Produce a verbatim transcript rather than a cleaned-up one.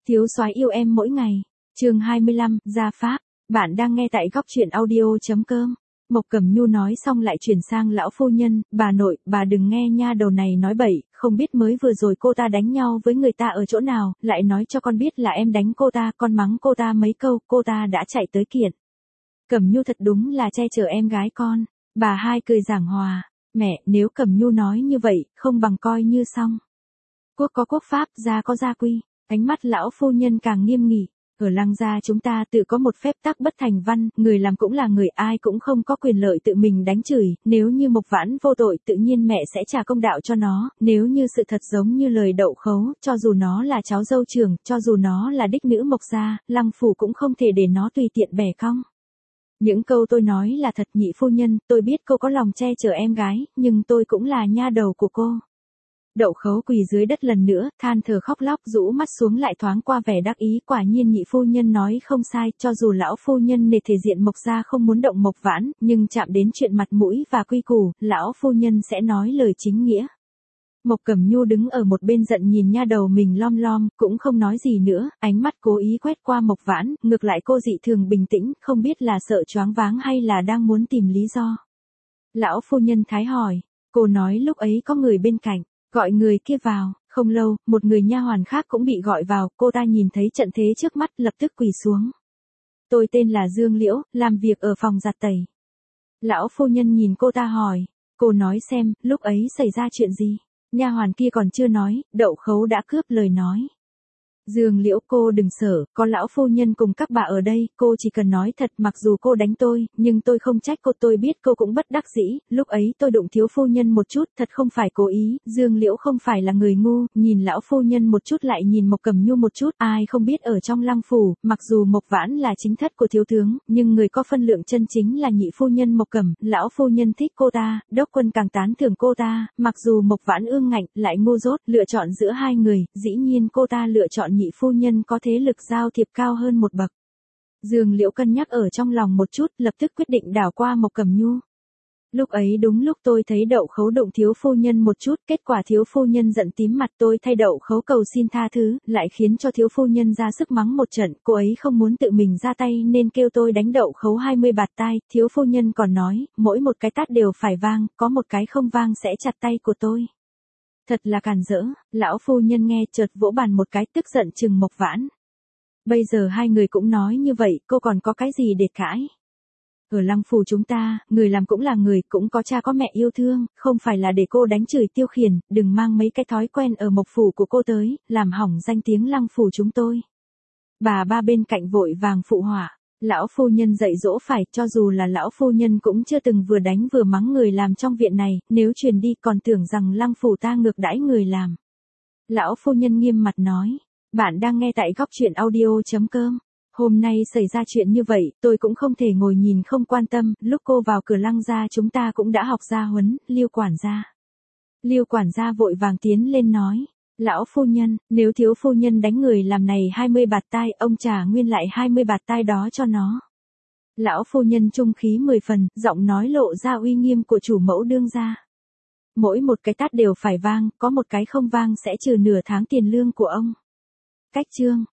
Thiếu soái yêu em mỗi ngày. Chương hai mươi lăm, gia pháp. Bạn đang nghe tại góc truyện audio chấm com. Mộc Cẩm Nhu nói xong lại chuyển sang lão phu nhân, bà nội, bà đừng nghe nha đầu này nói bậy, không biết mới vừa rồi cô ta đánh nhau với người ta ở chỗ nào, lại nói cho con biết là em đánh cô ta, con mắng cô ta mấy câu, cô ta đã chạy tới kiện. Cẩm Nhu thật đúng là che chở em gái con. Bà hai cười giảng hòa, mẹ, nếu Cẩm Nhu nói như vậy, không bằng coi như xong. Quốc có quốc pháp, gia có gia quy. Ánh mắt lão phu nhân càng nghiêm nghị. Ở Lăng gia chúng ta tự có một phép tắc bất thành văn, người làm cũng là người, ai cũng không có quyền lợi tự mình đánh chửi, nếu như Mộc Vãn vô tội tự nhiên mẹ sẽ trả công đạo cho nó, nếu như sự thật giống như lời đậu khấu, cho dù nó là cháu dâu trưởng, cho dù nó là đích nữ Mộc gia, Lăng phủ cũng không thể để nó tùy tiện bẻ cong. Những câu tôi nói là thật nhị phu nhân, tôi biết cô có lòng che chở em gái, nhưng tôi cũng là nha đầu của cô. Đậu khấu quỳ dưới đất lần nữa, than thở khóc lóc, rũ mắt xuống lại thoáng qua vẻ đắc ý, quả nhiên nhị phu nhân nói không sai, cho dù lão phu nhân nề thể diện Mộc gia không muốn động Mộc Vãn, nhưng chạm đến chuyện mặt mũi và quy củ, lão phu nhân sẽ nói lời chính nghĩa. Mộc Cẩm Nhu đứng ở một bên giận nhìn nha đầu mình lom lom, cũng không nói gì nữa, ánh mắt cố ý quét qua Mộc Vãn, ngược lại cô dị thường bình tĩnh, không biết là sợ choáng váng hay là đang muốn tìm lý do. Lão phu nhân thái hỏi, cô nói lúc ấy có người bên cạnh. Gọi người kia vào, không lâu, một người nha hoàn khác cũng bị gọi vào, cô ta nhìn thấy trận thế trước mắt, lập tức quỳ xuống. Tôi tên là Dương Liễu, làm việc ở phòng giặt tẩy. Lão phu nhân nhìn cô ta hỏi, cô nói xem, lúc ấy xảy ra chuyện gì? Nha hoàn kia còn chưa nói, đậu khấu đã cướp lời nói. Dương Liễu, cô đừng sợ, có lão phu nhân cùng các bà ở đây, cô chỉ cần nói thật, mặc dù cô đánh tôi, nhưng tôi không trách cô, tôi biết cô cũng bất đắc dĩ, lúc ấy tôi đụng thiếu phu nhân một chút, thật không phải cố ý, Dương Liễu không phải là người ngu, nhìn lão phu nhân một chút lại nhìn Mộc Cẩm Nhu một chút, ai không biết ở trong Lăng phủ, mặc dù Mộc Vãn là chính thất của thiếu tướng, nhưng người có phân lượng chân chính là nhị phu nhân Mộc Cẩm, lão phu nhân thích cô ta, đốc quân càng tán thưởng cô ta, mặc dù Mộc Vãn ương ngạnh, lại ngu dốt, lựa chọn giữa hai người, dĩ nhiên cô ta lựa chọn nhị phu nhân có thế lực giao thiệp cao hơn một bậc. Dương Liễu cân nhắc ở trong lòng một chút, lập tức quyết định đảo qua Mộc Cẩm Nhu. Lúc ấy đúng lúc tôi thấy đậu khấu đụng thiếu phu nhân một chút, kết quả thiếu phu nhân giận tím mặt, tôi thay đậu khấu cầu xin tha thứ, lại khiến cho thiếu phu nhân ra sức mắng một trận, cô ấy không muốn tự mình ra tay nên kêu tôi đánh đậu khấu hai mươi bạt tai, thiếu phu nhân còn nói, mỗi một cái tát đều phải vang, có một cái không vang sẽ chặt tay của tôi. Thật là càn rỡ, lão phu nhân nghe chợt vỗ bàn một cái, tức giận chừng Mộc Vãn. Bây giờ hai người cũng nói như vậy, cô còn có cái gì để cãi? Ở Lăng phủ chúng ta, người làm cũng là người, cũng có cha có mẹ yêu thương, không phải là để cô đánh chửi tiêu khiển, đừng mang mấy cái thói quen ở Mộc phủ của cô tới, làm hỏng danh tiếng Lăng phủ chúng tôi. Bà ba bên cạnh vội vàng phụ họa. Lão phu nhân dạy dỗ phải, cho dù là lão phu nhân cũng chưa từng vừa đánh vừa mắng người làm trong viện này, nếu truyền đi còn tưởng rằng Lăng phủ ta ngược đãi người làm. Lão phu nhân nghiêm mặt nói, bạn đang nghe tại góc truyện audio chấm com. Hôm nay xảy ra chuyện như vậy, tôi cũng không thể ngồi nhìn không quan tâm, lúc cô vào cửa Lăng gia chúng ta cũng đã học gia huấn, Lưu quản gia. Lưu quản gia vội vàng tiến lên nói. Lão phu nhân, nếu thiếu phu nhân đánh người làm này hai mươi bạt tai, ông trả nguyên lại hai mươi bạt tai đó cho nó. Lão phu nhân trung khí mười phần, giọng nói lộ ra uy nghiêm của chủ mẫu đương gia. Mỗi một cái tát đều phải vang, có một cái không vang sẽ trừ nửa tháng tiền lương của ông. Cách chương.